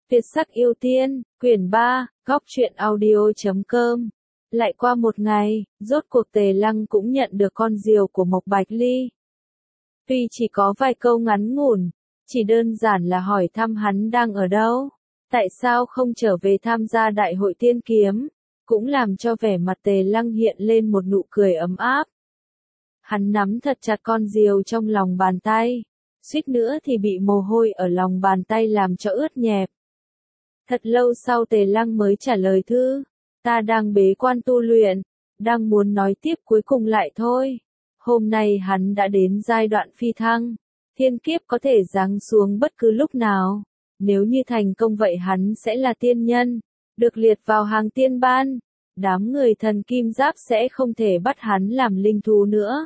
Việt sắc yêu tiên, quyển 3, góc truyện audio.com. Lại qua một ngày, rốt cuộc Tề Lăng cũng nhận được con diều của Mộc Bạch Ly. Tuy chỉ có vài câu ngắn ngủn, chỉ đơn giản là hỏi thăm hắn đang ở đâu, tại sao không trở về tham gia đại hội tiên kiếm, cũng làm cho vẻ mặt Tề Lăng hiện lên một nụ cười ấm áp. Hắn nắm thật chặt con diều trong lòng bàn tay, suýt nữa thì bị mồ hôi ở lòng bàn tay làm cho ướt nhẹp. Thật lâu sau Tề Lăng mới trả lời thư, ta đang bế quan tu luyện, đang muốn nói tiếp cuối cùng lại thôi. Hôm nay hắn đã đến giai đoạn phi thăng, thiên kiếp có thể giáng xuống bất cứ lúc nào. Nếu như thành công vậy hắn sẽ là tiên nhân, được liệt vào hàng tiên ban. Đám người thần kim giáp sẽ không thể bắt hắn làm linh thú nữa.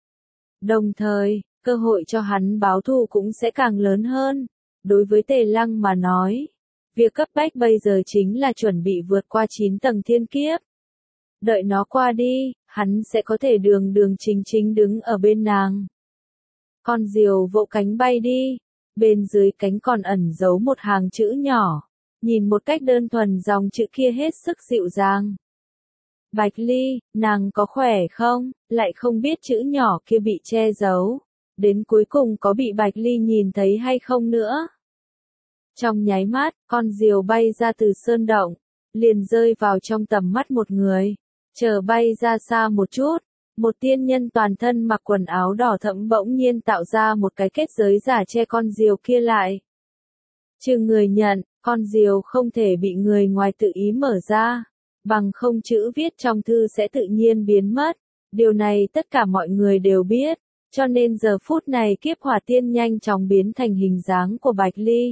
Đồng thời, cơ hội cho hắn báo thù cũng sẽ càng lớn hơn. Đối với Tề Lăng mà nói, việc cấp bách bây giờ chính là chuẩn bị vượt qua 9 tầng thiên kiếp. Đợi nó qua đi, hắn sẽ có thể đường đường chính chính đứng ở bên nàng. Con diều vỗ cánh bay đi, bên dưới cánh còn ẩn giấu một hàng chữ nhỏ, nhìn một cách đơn thuần dòng chữ kia hết sức dịu dàng. Bạch Ly, nàng có khỏe không? Lại không biết chữ nhỏ kia bị che giấu, đến cuối cùng có bị Bạch Ly nhìn thấy hay không nữa. Trong nháy mắt, con diều bay ra từ sơn động, liền rơi vào trong tầm mắt một người. Chờ bay ra xa một chút, một tiên nhân toàn thân mặc quần áo đỏ thẫm bỗng nhiên tạo ra một cái kết giới giả che con diều kia lại. Trừ người nhận, con diều không thể bị người ngoài tự ý mở ra, bằng không chữ viết trong thư sẽ tự nhiên biến mất. Điều này tất cả mọi người đều biết, cho nên giờ phút này kiếp hỏa tiên nhanh chóng biến thành hình dáng của Bạch Ly.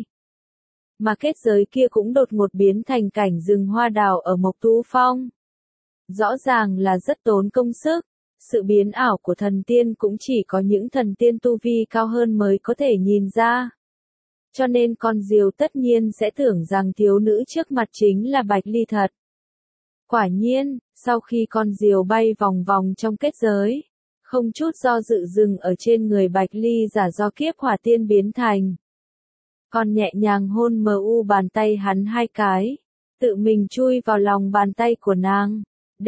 Mà kết giới kia cũng đột ngột biến thành cảnh rừng hoa đào ở Mộc Tú Phong. Rõ ràng là rất tốn công sức, sự biến ảo của thần tiên cũng chỉ có những thần tiên tu vi cao hơn mới có thể nhìn ra. Cho nên con diều tất nhiên sẽ tưởng rằng thiếu nữ trước mặt chính là Bạch Ly thật. Quả nhiên, sau khi con diều bay vòng vòng trong kết giới, không chút do dự dừng ở trên người Bạch Ly giả do kiếp hỏa tiên biến thành. Còn nhẹ nhàng hôn mờ u bàn tay hắn 2 cái, tự mình chui vào lòng bàn tay của nàng.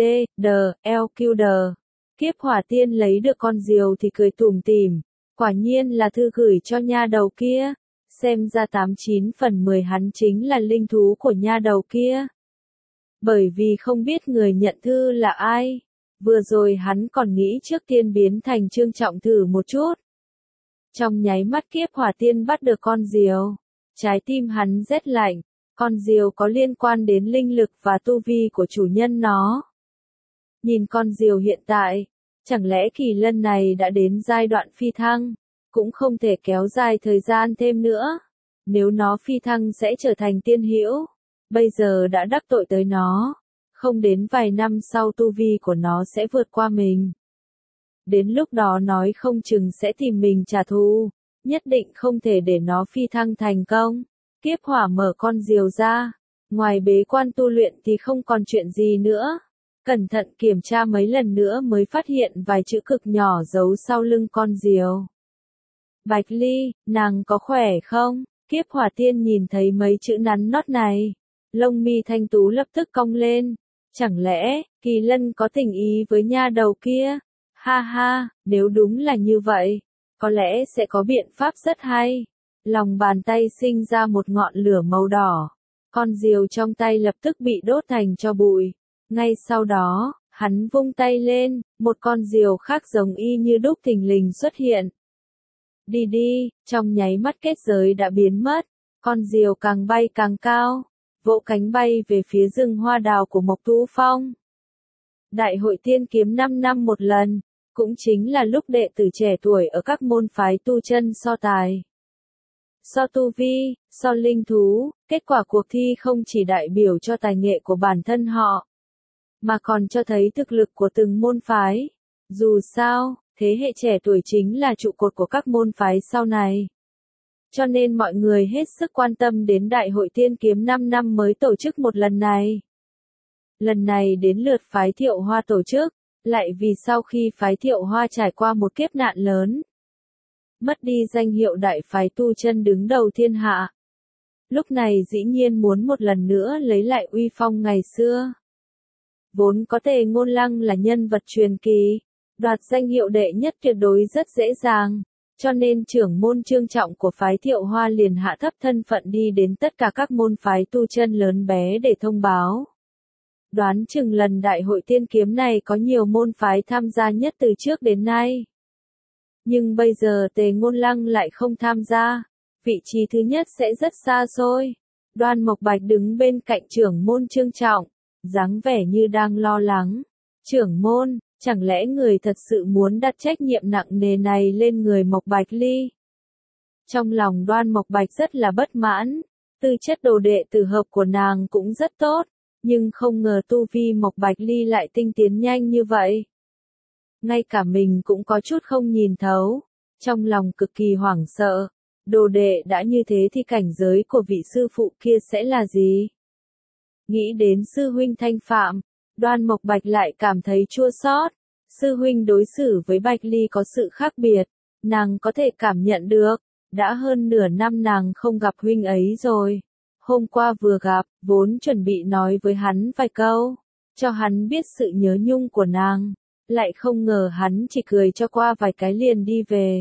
D.L.Q.D. Kiếp hỏa tiên lấy được con diều thì cười tủm tỉm, quả nhiên là thư gửi cho nha đầu kia, xem ra 89 phần 10 hắn chính là linh thú của nha đầu kia. Bởi vì không biết người nhận thư là ai, vừa rồi hắn còn nghĩ trước tiên biến thành Trương Trọng thử một chút. Trong nháy mắt kiếp hỏa tiên bắt được con diều, trái tim hắn rét lạnh, con diều có liên quan đến linh lực và tu vi của chủ nhân nó. Nhìn con diều hiện tại, chẳng lẽ Kỳ Lân này đã đến giai đoạn phi thăng, cũng không thể kéo dài thời gian thêm nữa. Nếu nó phi thăng sẽ trở thành tiên hữu, bây giờ đã đắc tội tới nó, không đến vài năm sau tu vi của nó sẽ vượt qua mình. Đến lúc đó nói không chừng sẽ tìm mình trả thù, nhất định không thể để nó phi thăng thành công. Kiếp hỏa mở con diều ra, ngoài bế quan tu luyện thì không còn chuyện gì nữa. Cẩn thận kiểm tra mấy lần nữa mới phát hiện vài chữ cực nhỏ giấu sau lưng con diều. Bạch Ly, nàng có khỏe không? Kiếp hỏa tiên nhìn thấy mấy chữ nắn nót này, lông mi thanh tú lập tức cong lên. Chẳng lẽ, Kỳ Lân có tình ý với nha đầu kia? Ha ha, nếu đúng là như vậy, có lẽ sẽ có biện pháp rất hay. Lòng bàn tay sinh ra một ngọn lửa màu đỏ, con diều trong tay lập tức bị đốt thành tro bụi. Ngay sau đó, hắn vung tay lên, một con diều khác giống y như đúc thình lình xuất hiện. Đi đi, trong nháy mắt kết giới đã biến mất, con diều càng bay càng cao, vỗ cánh bay về phía rừng hoa đào của Mộc Tú Phong. Đại hội tiên kiếm 5 năm một lần, cũng chính là lúc đệ tử trẻ tuổi ở các môn phái tu chân so tài. So tu vi, so linh thú, kết quả cuộc thi không chỉ đại biểu cho tài nghệ của bản thân họ, mà còn cho thấy thực lực của từng môn phái. Dù sao, thế hệ trẻ tuổi chính là trụ cột của các môn phái sau này. Cho nên mọi người hết sức quan tâm đến Đại hội tiên kiếm 5 năm mới tổ chức một lần này. Lần này đến lượt phái Thiệu Hoa tổ chức, lại vì sau khi phái Thiệu Hoa trải qua một kiếp nạn lớn, mất đi danh hiệu đại phái tu chân đứng đầu thiên hạ. lúc này dĩ nhiên muốn một lần nữa lấy lại uy phong ngày xưa. Vốn có Tề Ngôn Lăng là nhân vật truyền kỳ, đoạt danh hiệu đệ nhất tuyệt đối rất dễ dàng, cho nên trưởng môn Trương Trọng của phái Thiệu Hoa liền hạ thấp thân phận đi đến tất cả các môn phái tu chân lớn bé để thông báo. Đoán chừng lần đại hội tiên kiếm này có nhiều môn phái tham gia nhất từ trước đến nay. Nhưng bây giờ Tề Ngôn Lăng lại không tham gia, vị trí thứ nhất sẽ rất xa xôi. Đoan Mộc Bạch đứng bên cạnh trưởng môn Trương Trọng, dáng vẻ như đang lo lắng. Trưởng môn, chẳng lẽ người thật sự muốn đặt trách nhiệm nặng nề này lên người Mộc Bạch Ly? Trong lòng Đoan Mộc Bạch rất là bất mãn, tư chất đồ đệ tử hợp của nàng cũng rất tốt, nhưng không ngờ tu vi Mộc Bạch Ly lại tinh tiến nhanh như vậy. Ngay cả mình cũng có chút không nhìn thấu, trong lòng cực kỳ hoảng sợ, đồ đệ đã như thế thì cảnh giới của vị sư phụ kia sẽ là gì? Nghĩ đến sư huynh Thanh Phạm, Đoan Mộc Bạch lại cảm thấy chua xót. Sư huynh đối xử với Bạch Ly có sự khác biệt, nàng có thể cảm nhận được, đã hơn nửa năm nàng không gặp huynh ấy rồi. Hôm qua vừa gặp, vốn chuẩn bị nói với hắn vài câu, cho hắn biết sự nhớ nhung của nàng, lại không ngờ hắn chỉ cười cho qua vài cái liền đi về.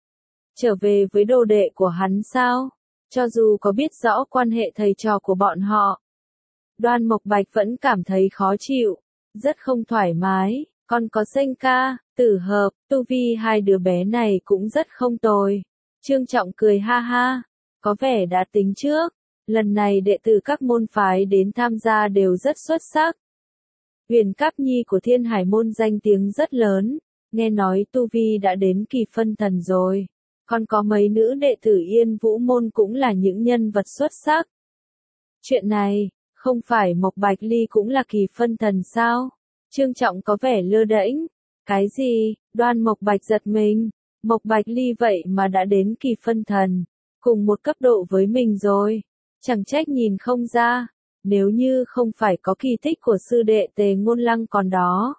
Trở về với đồ đệ của hắn sao? Cho dù có biết rõ quan hệ thầy trò của bọn họ, Đoan Mộc Bạch vẫn cảm thấy khó chịu, rất không thoải mái. Còn có Danh Ca, Tử Hợp, tu vi hai đứa bé này cũng rất không tồi. Trương Trọng cười ha ha, có vẻ đã tính trước, lần này đệ tử các môn phái đến tham gia đều rất xuất sắc. Huyền Cáp Nhi của Thiên Hải môn danh tiếng rất lớn, nghe nói tu vi đã đến kỳ phân thần rồi. Còn có mấy nữ đệ tử Yên Vũ môn cũng là những nhân vật xuất sắc. Chuyện này, không phải Mộc Bạch Ly cũng là kỳ phân thần sao? Trương Trọng có vẻ lơ đễnh. Cái gì? Đoan Mộc Bạch giật mình. Mộc Bạch Ly vậy mà đã đến kỳ phân thần, cùng một cấp độ với mình rồi. Chẳng trách nhìn không ra, nếu như không phải có kỳ tích của sư đệ Tề Ngôn Lăng còn đó.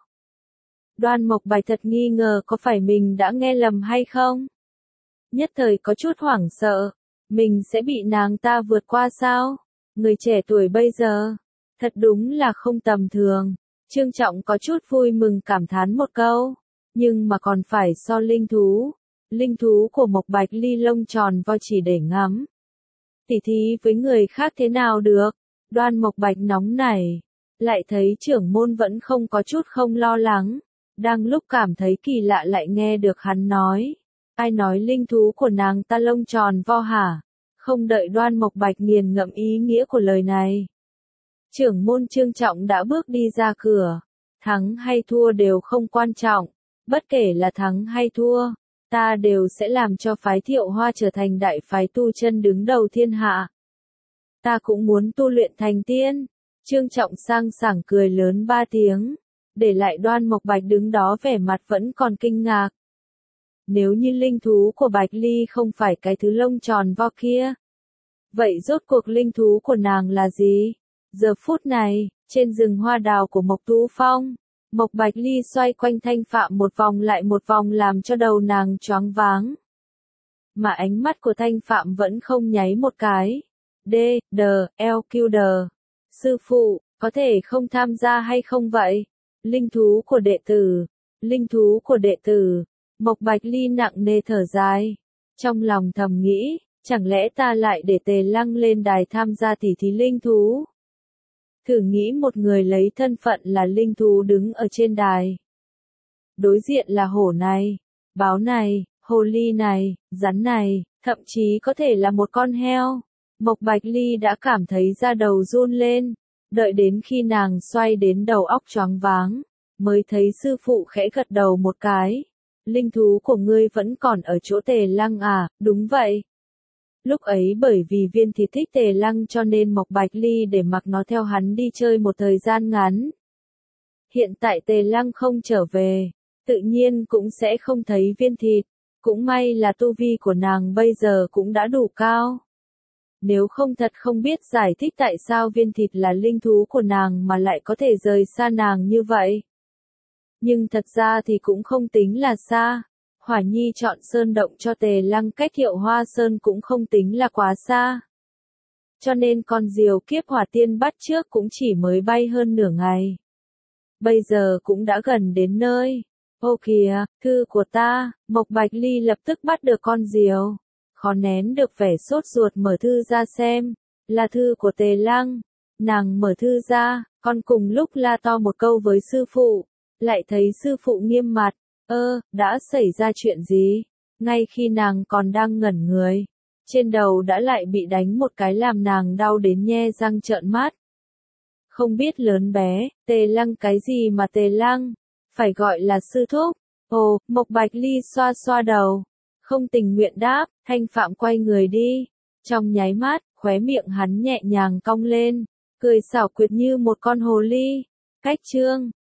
Đoan Mộc Bạch thật nghi ngờ có phải mình đã nghe lầm hay không? Nhất thời có chút hoảng sợ, mình sẽ bị nàng ta vượt qua sao? Người trẻ tuổi bây giờ, thật đúng là không tầm thường. Trương Trọng có chút vui mừng cảm thán một câu, nhưng mà còn phải so linh thú của Mộc Bạch Ly lông tròn vo chỉ để ngắm. Tỉ thí với người khác thế nào được? Đoan Mộc Bạch nóng nảy, lại thấy trưởng môn vẫn không có chút không lo lắng, đang lúc cảm thấy kỳ lạ lại nghe được hắn nói, ai nói linh thú của nàng ta lông tròn vo hả? Không đợi Đoan Mộc Bạch nghiền ngẫm ý nghĩa của lời này, trưởng môn Trương Trọng đã bước đi ra cửa. Thắng hay thua đều không quan trọng, bất kể là thắng hay thua, ta đều sẽ làm cho phái Thiệu Hoa trở thành đại phái tu chân đứng đầu thiên hạ. Ta cũng muốn tu luyện thành tiên. Trương Trọng sang sảng cười lớn 3 tiếng, để lại Đoan Mộc Bạch đứng đó vẻ mặt vẫn còn kinh ngạc. Nếu như linh thú của Bạch Ly không phải cái thứ lông tròn vo kia, vậy rốt cuộc linh thú của nàng là gì? Giờ phút này, trên rừng hoa đào của Mộc Tú Phong, Mộc Bạch Ly xoay quanh Thanh Phạm một vòng lại một vòng làm cho đầu nàng choáng váng. Mà ánh mắt của Thanh Phạm vẫn không nháy một cái. LQ. Sư phụ, có thể không tham gia hay không vậy? Linh thú của đệ tử. Mộc Bạch Ly nặng nề thở dài. Trong lòng thầm nghĩ, chẳng lẽ ta lại để Tề Lăng lên đài tham gia tỉ thí linh thú? Thử nghĩ một người lấy thân phận là linh thú đứng ở trên đài. Đối diện là hổ này, báo này, hồ ly này, rắn này, thậm chí có thể là một con heo. Mộc Bạch Ly đã cảm thấy da đầu run lên, đợi đến khi nàng xoay đến đầu óc choáng váng, mới thấy sư phụ khẽ gật đầu một cái. Linh thú của ngươi vẫn còn ở chỗ Tề Lăng à? Đúng vậy. Lúc ấy bởi vì Viên Thịt thích Tề Lăng cho nên Mộc Bạch Ly để mặc nó theo hắn đi chơi một thời gian ngắn. Hiện tại Tề Lăng không trở về, tự nhiên cũng sẽ không thấy Viên Thịt. Cũng may là tu vi của nàng bây giờ cũng đã đủ cao. Nếu không thật không biết giải thích tại sao Viên Thịt là linh thú của nàng mà lại có thể rời xa nàng như vậy. Nhưng thật ra thì cũng không tính là xa. Hỏa Nhi chọn sơn động cho Tề Lăng cách Thiệu Hoa Sơn cũng không tính là quá xa. cho nên con diều kiếp hỏa tiên bắt trước cũng chỉ mới bay hơn nửa ngày. Bây giờ cũng đã gần đến nơi. Ô kìa, thư của ta, Mộc Bạch Ly lập tức bắt được con diều. Khó nén được vẻ sốt ruột mở thư ra xem, là thư của Tề Lăng. Nàng mở thư ra, con cùng lúc la to một câu với sư phụ, lại thấy sư phụ nghiêm mặt, đã xảy ra chuyện gì? Ngay khi nàng còn đang ngẩn người, trên đầu đã lại bị đánh một cái làm nàng đau đến nhe răng trợn mắt. Không biết lớn bé, Tề Lăng cái gì mà Tề Lăng, phải gọi là sư thúc. Ồ, Mộc Bạch Ly xoa xoa đầu, không tình nguyện đáp, Thanh Phạm quay người đi. Trong nháy mắt, khóe miệng hắn nhẹ nhàng cong lên, cười xảo quyệt như một con hồ ly. Cách chương